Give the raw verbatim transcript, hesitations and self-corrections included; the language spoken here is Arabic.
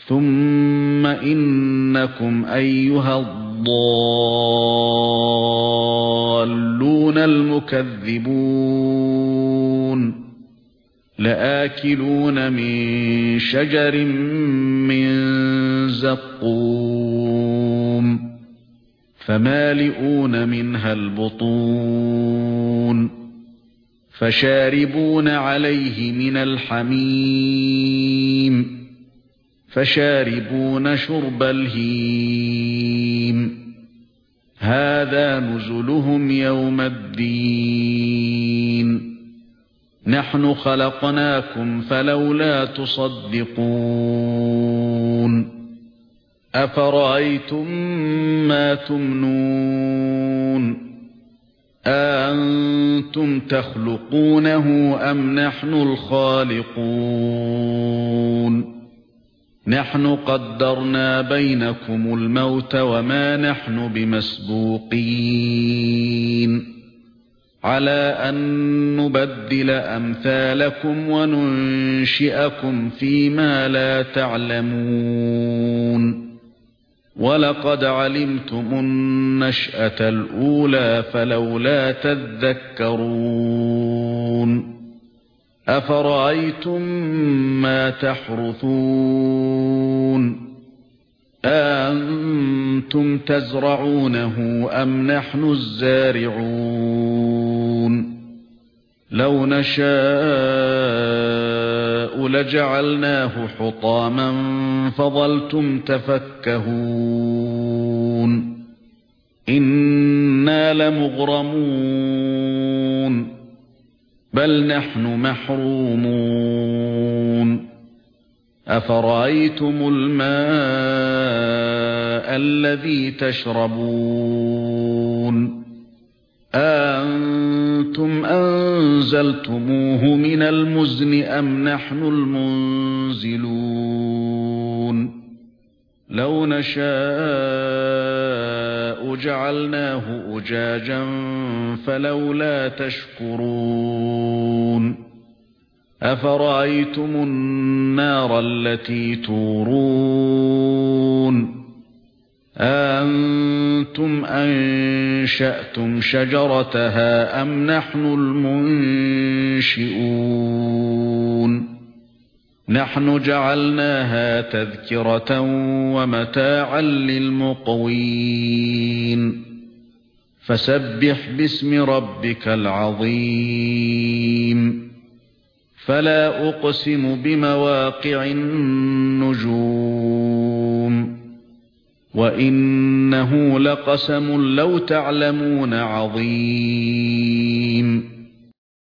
ثُمَّ إِنَّكُمْ أَيُّهَا الضَّالُّونَ الْمُكَذِّبُونَ لَآكِلُونَ مِن شَجَرٍ مِّن زَقُّومٍ فَمَالِئُونَ مِنْهَا الْبُطُونَ فَشَارِبُونَ عَلَيْهِ مِنَ الْحَمِيمِ فَشَارِبُونَ شُرْبَ الْهِيمِ هَذَا نُزُلُهُمْ يَوْمَ الدِّينِ نَحْنُ خَلَقْنَاكُمْ فَلَوْلَا تُصَدِّقُونَ أَفَرَأَيْتُم مَّا تُمْنُونَ أَأَنتُمْ تَخْلُقُونَهُ أَمْ نَحْنُ الْخَالِقُونَ نَحْنُ قَدَّرْنَا بَيْنَكُمُ الْمَوْتَ وَمَا نَحْنُ بِمَسْبُوقِينَ عَلَى أَن نُّبَدِّلَ أَمْثَالَكُمْ وَنُنشِئَكُمْ فِيمَا لَا تَعْلَمُونَ وَلَقَدْ عَلِمْتُمُ النَّشْأَةَ الْأُولَى فَلَوْلَا تَذَكَّرُونَ أَفَرَأَيْتُم مَّا تَحْرُثُونَ أَأَنتُمْ تَزْرَعُونَهُ أَمْ نَحْنُ الزَّارِعُونَ لَوْ نَشَاءُ لَجَعَلْنَاهُ حُطَامًا فَظَلْتُمْ تَفَكَّهُونَ إِنَّا لَمُغْرَمُونَ بَلْ نَحْنُ مَحْرُومُونَ أَفَرَأَيْتُمُ الْمَاءَ الَّذِي تَشْرَبُونَ أَأَنتُمْ أَنزَلْتُمُوهُ مِنَ الْمُزْنِ أَمْ نَحْنُ الْمُنزِلُونَ لَوْ نَشَاءُ جَعَلْنَاهُ أُجَاجًا فَلَوْلَا تَشْكُرُونَ أَفَرَأَيْتُمُ النَّارَ الَّتِي تُورُونَ أَأَنتُمْ أَنشَأْتُمْ شَجَرَتَهَا أَمْ نَحْنُ الْمُنشِئُونَ نَحْنُ جَعَلْنَاهَا تَذْكِرَةً وَمَتَاعًا لِلْمُقْوِينَ فَسَبِّحْ بِاسْمِ رَبِّكَ الْعَظِيمِ فَلَا أُقْسِمُ بِمَوَاقِعِ النُّجُومِ وَإِنَّهُ لَقَسَمٌ لَّوْ تَعْلَمُونَ عَظِيمٌ